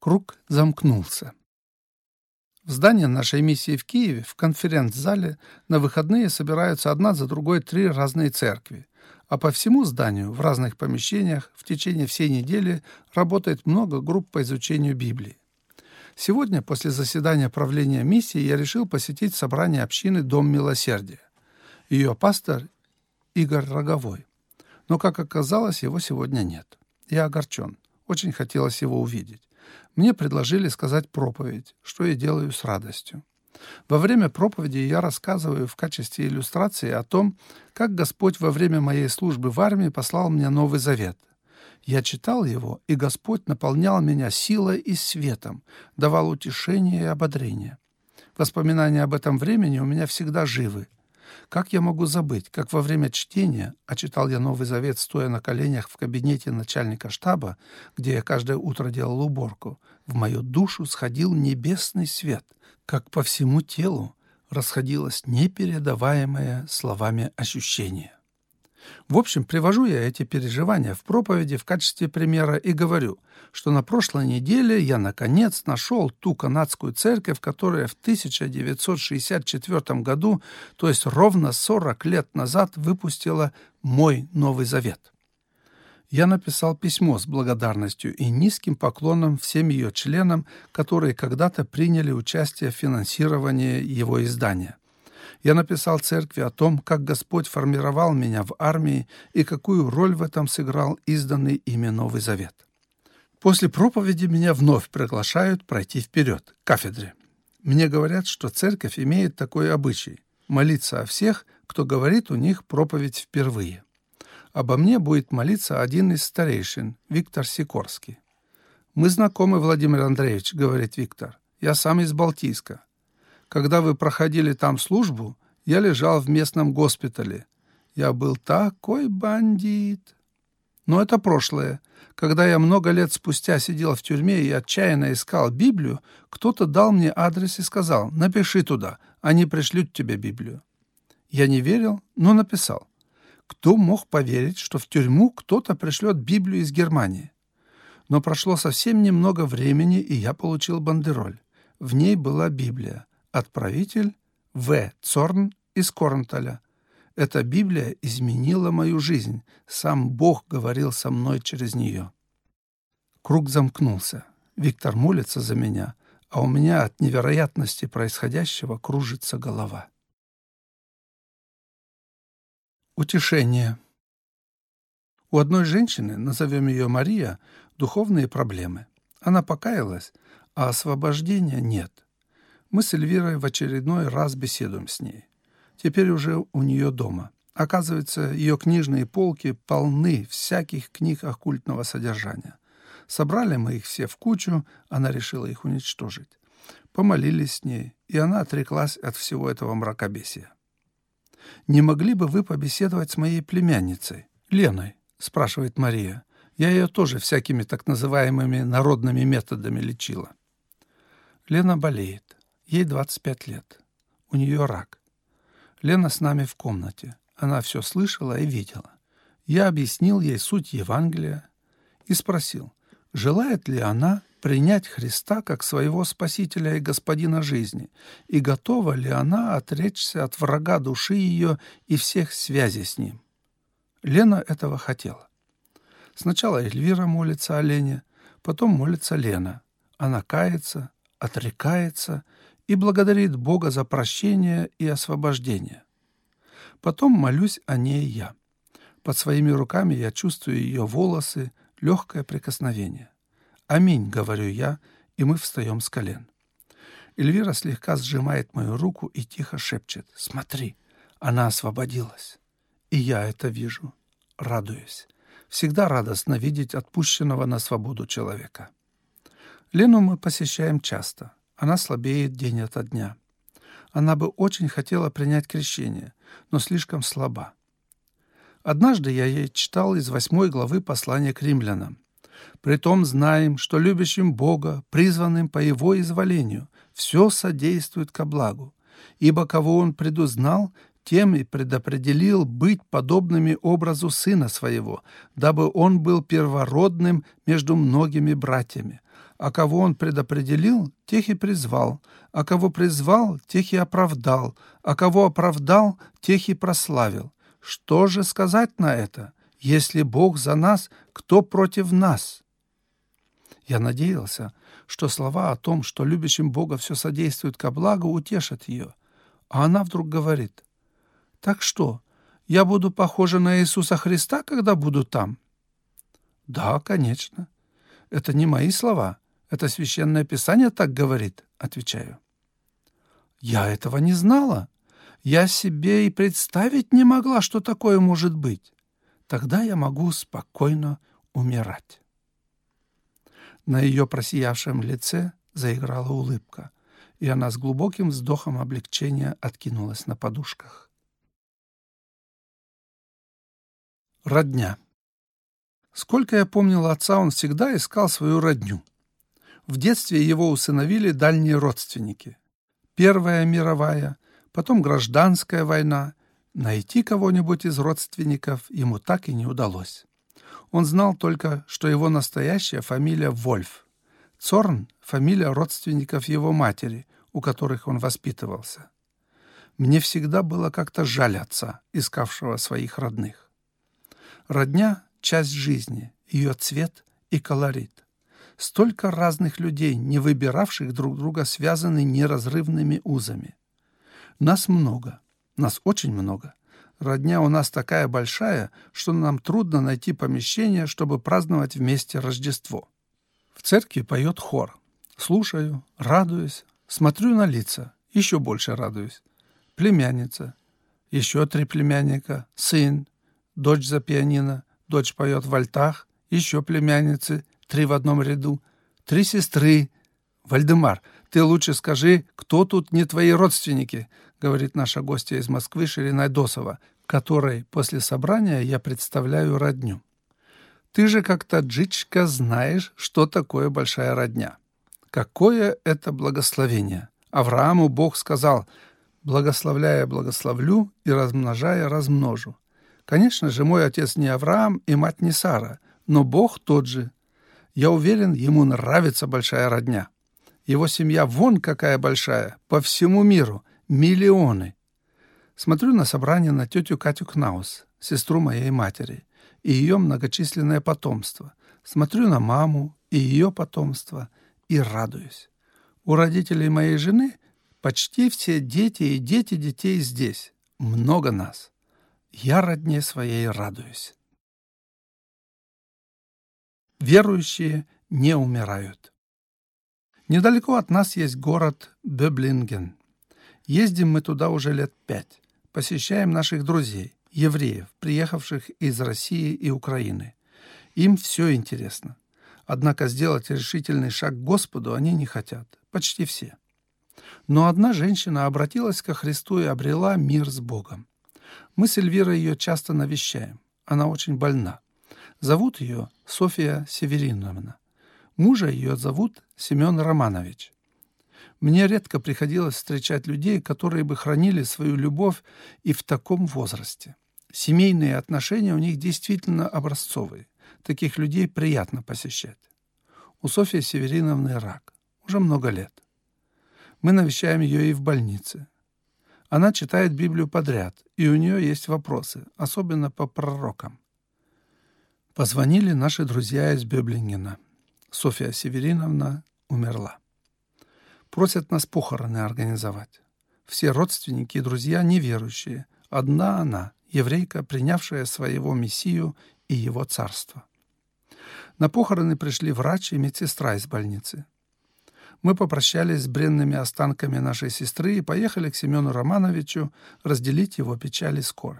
Круг замкнулся. В здании нашей миссии в Киеве, в конференц-зале, на выходные собираются одна за другой 3 разные церкви, а по всему зданию, в разных помещениях, в течение всей недели работает много групп по изучению Библии. Сегодня, после заседания правления миссии, я решил посетить собрание общины «Дом милосердия». Ее пастор Игорь Роговой. Но, как оказалось, его сегодня нет. Я огорчен. Очень хотелось его увидеть. Мне предложили сказать проповедь, что я делаю с радостью. Во время проповеди я рассказываю в качестве иллюстрации о том, как Господь во время моей службы в армии послал мне Новый Завет. Я читал его, и Господь наполнял меня силой и светом, давал утешение и ободрение. Воспоминания об этом времени у меня всегда живы. Как я могу забыть, как во время чтения, а читал я Новый Завет, стоя на коленях в кабинете начальника штаба, где я каждое утро делал уборку, в мою душу сходил небесный свет, как по всему телу расходилось непередаваемое словами ощущение. В общем, привожу я эти переживания в проповеди в качестве примера и говорю, что на прошлой неделе я, наконец, нашел ту канадскую церковь, которая в 1964 году, то есть ровно 40 лет назад, выпустила мой Новый Завет. Я написал письмо с благодарностью и низким поклоном всем ее членам, которые когда-то приняли участие в финансировании его издания. Я написал церкви о том, как Господь формировал меня в армии и какую роль в этом сыграл изданный ими Новый Завет. После проповеди меня вновь приглашают пройти вперед, к кафедре. Мне говорят, что церковь имеет такой обычай – молиться о всех, кто говорит у них проповедь впервые. Обо мне будет молиться один из старейшин, Виктор Сикорский. «Мы знакомы, Владимир Андреевич», — говорит Виктор. «Я сам из Балтийска. Когда вы проходили там службу, я лежал в местном госпитале. Я был такой бандит. Но это прошлое. Когда я много лет спустя сидел в тюрьме и отчаянно искал Библию, кто-то дал мне адрес и сказал: напиши туда, они пришлют тебе Библию. Я не верил, но написал. Кто мог поверить, что в тюрьму кто-то пришлет Библию из Германии? Но прошло совсем немного времени, и я получил бандероль. В ней была Библия. Отправитель В. Цорн из Корнталя. Эта Библия изменила мою жизнь. Сам Бог говорил со мной через нее. Круг замкнулся. Виктор молится за меня, а у меня от невероятности происходящего кружится голова. Утешение. У одной женщины, назовем ее Мария, духовные проблемы. Она покаялась, а освобождения нет. Мы с Эльвирой в очередной раз беседуем с ней. Теперь уже у нее дома. Оказывается, ее книжные полки полны всяких книг оккультного содержания. Собрали мы их все в кучу, она решила их уничтожить. Помолились с ней, и она отреклась от всего этого мракобесия. «Не могли бы вы побеседовать с моей племянницей, Леной?» — спрашивает Мария. «Я ее тоже всякими так называемыми народными методами лечила». Лена болеет. Ей 25 лет. У нее рак. Лена с нами в комнате. Она все слышала и видела. Я объяснил ей суть Евангелия и спросил, желает ли она принять Христа как своего Спасителя и Господина жизни, и готова ли она отречься от врага души ее и всех связей с ним. Лена этого хотела. Сначала Эльвира молится о Лене, потом молится Лена. Она кается, отрекается и благодарит Бога за прощение и освобождение. Потом молюсь о ней я. Под своими руками я чувствую ее волосы, легкое прикосновение. «Аминь», — говорю я, и мы встаем с колен. Эльвира слегка сжимает мою руку и тихо шепчет: «Смотри, она освободилась». И я это вижу, радуюсь. Всегда радостно видеть отпущенного на свободу человека. Лену мы посещаем часто. Она слабеет день ото дня. Она бы очень хотела принять крещение, но слишком слаба. Однажды я ей читал из 8 главы послания к римлянам. «Притом знаем, что любящим Бога, призванным по Его изволению, все содействует ко благу, ибо кого Он предузнал, тем и предопределил быть подобными образу Сына Своего, дабы Он был первородным между многими братьями. А кого Он предопределил, тех и призвал. А кого призвал, тех и оправдал. А кого оправдал, тех и прославил. Что же сказать на это? Если Бог за нас, кто против нас?» Я надеялся, что слова о том, что любящим Бога все содействует ко благу, утешат ее. А она вдруг говорит: «Так что, я буду похожа на Иисуса Христа, когда буду там?» «Да, конечно. Это не мои слова. Это Священное Писание так говорит», — отвечаю. «Я этого не знала. Я себе и представить не могла, что такое может быть. Тогда я могу спокойно умирать». На ее просиявшем лице заиграла улыбка, и она с глубоким вздохом облегчения откинулась на подушках. Родня. Сколько я помнил отца, он всегда искал свою родню. В детстве его усыновили дальние родственники. Первая мировая, потом гражданская война. Найти кого-нибудь из родственников ему так и не удалось. Он знал только, что его настоящая фамилия Вольф. Цорн — фамилия родственников его матери, у которых он воспитывался. Мне всегда было как-то жаль отца, искавшего своих родных. Родня — часть жизни, ее цвет и колорит. Столько разных людей, не выбиравших друг друга, связаны неразрывными узами. Нас много, нас очень много. Родня у нас такая большая, что нам трудно найти помещение, чтобы праздновать вместе Рождество. В церкви поет хор. Слушаю, радуюсь, смотрю на лица, еще больше радуюсь. Племянница, еще 3 племянника, сын, дочь за пианино, дочь поет в альтах, еще племянницы, 3 в одном ряду, 3 сестры. «Вальдемар, ты лучше скажи, кто тут не твои родственники?» — говорит наша гостья из Москвы Ширина Досова, которой после собрания я представляю родню. «Ты же как таджичка знаешь, что такое большая родня. Какое это благословение! Аврааму Бог сказал: благословляя благословлю и размножая размножу. Конечно же, мой отец не Авраам и мать не Сара, но Бог тот же. Я уверен, ему нравится большая родня. Его семья вон какая большая, по всему миру, миллионы. Смотрю на собрание на тетю Катю Кнаус, сестру моей матери, и ее многочисленное потомство. Смотрю на маму и ее потомство и радуюсь. У родителей моей жены почти все дети и дети детей здесь. Много нас. Я родне своей радуюсь. Верующие не умирают. Недалеко от нас есть город Бöblingen. Ездим мы туда уже лет 5. Посещаем наших друзей, евреев, приехавших из России и Украины. Им все интересно. Однако сделать решительный шаг к Господу они не хотят. Почти все. Но одна женщина обратилась ко Христу и обрела мир с Богом. Мы с Эльвирой ее часто навещаем. Она очень больна. Зовут ее Софья Севериновна. Мужа ее зовут Семен Романович. Мне редко приходилось встречать людей, которые бы хранили свою любовь и в таком возрасте. Семейные отношения у них действительно образцовые. Таких людей приятно посещать. У Софьи Севериновны рак. Уже много лет. Мы навещаем ее и в больнице. Она читает Библию подряд, и у нее есть вопросы, особенно по пророкам. Позвонили наши друзья из Бöblingена. Софья Севериновна умерла. Просят нас похороны организовать. Все родственники и друзья неверующие. Одна она, еврейка, принявшая своего Мессию и его царство. На похороны пришли врач и медсестра из больницы. Мы попрощались с бренными останками нашей сестры и поехали к Семену Романовичу разделить его печаль и скорбь.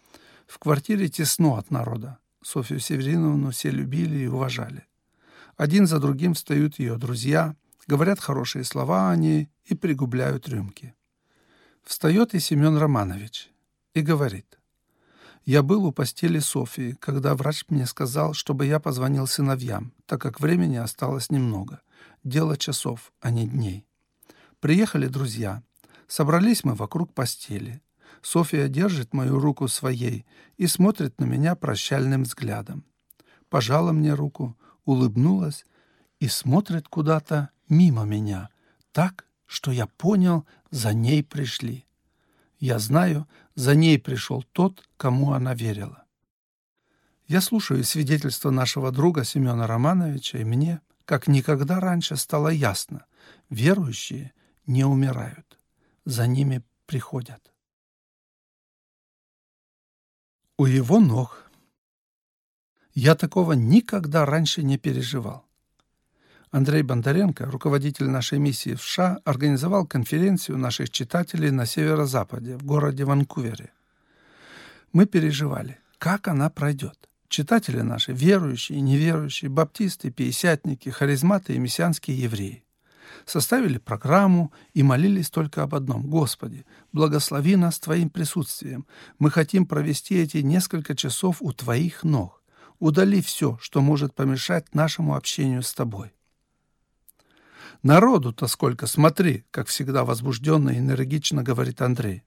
В квартире тесно от народа. Софью Севериновну все любили и уважали. Один за другим встают ее друзья, говорят хорошие слова о ней и пригубляют рюмки. Встает и Семен Романович и говорит: «Я был у постели Софьи, когда врач мне сказал, чтобы я позвонил сыновьям, так как времени осталось немного. Дело часов, а не дней. Приехали друзья. Собрались мы вокруг постели. Софья держит мою руку своей и смотрит на меня прощальным взглядом. Пожала мне руку, улыбнулась и смотрит куда-то мимо меня, так, что я понял, за ней пришли. Я знаю, за ней пришел тот, кому она верила. Я слушаю свидетельство нашего друга Семена Романовича, и мне, как никогда раньше, стало ясно: верующие не умирают, за ними приходят. У его ног. Я такого никогда раньше не переживал. Андрей Бондаренко, руководитель нашей миссии в США, организовал конференцию наших читателей на северо-западе, в городе Ванкувере. Мы переживали, как она пройдет. Читатели наши — верующие и неверующие, баптисты, пятидесятники, харизматы и мессианские евреи. Составили программу и молились только об одном: «Господи, благослови нас Твоим присутствием. Мы хотим провести эти несколько часов у Твоих ног. Удали все, что может помешать нашему общению с Тобой». «Народу-то сколько, смотри!» — как всегда возбужденно и энергично говорит Андрей.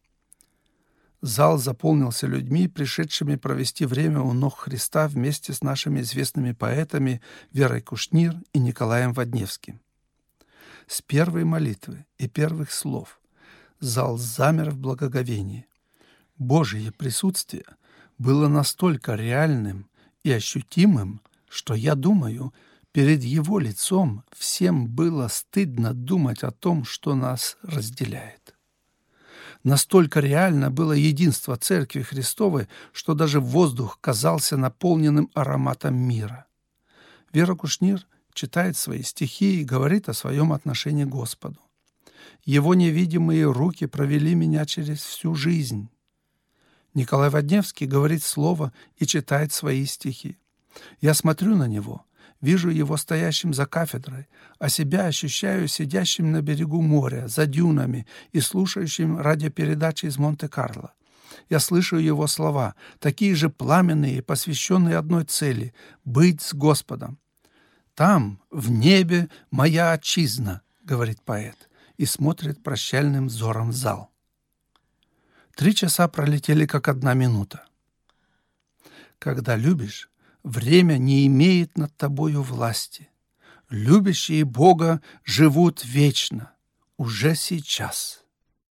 Зал заполнился людьми, пришедшими провести время у ног Христа вместе с нашими известными поэтами Верой Кушнир и Николаем Водневским. С первой молитвы и первых слов зал замер в благоговении. Божие присутствие было настолько реальным и ощутимым, что, я думаю, перед Его лицом всем было стыдно думать о том, что нас разделяет. Настолько реально было единство Церкви Христовой, что даже воздух казался наполненным ароматом мира. Вера Кушнир читает свои стихи и говорит о своем отношении к Господу. «Его невидимые руки провели меня через всю жизнь». Николай Водневский говорит слово и читает свои стихи. Я смотрю на него, вижу его стоящим за кафедрой, а себя ощущаю сидящим на берегу моря, за дюнами и слушающим радиопередачи из Монте-Карло. Я слышу его слова, такие же пламенные и посвященные одной цели — быть с Господом. «Там, в небе, моя отчизна», — говорит поэт, и смотрит прощальным взором в зал. 3 часа пролетели, как 1 минута. Когда любишь, время не имеет над тобою власти. Любящие Бога живут вечно, уже сейчас.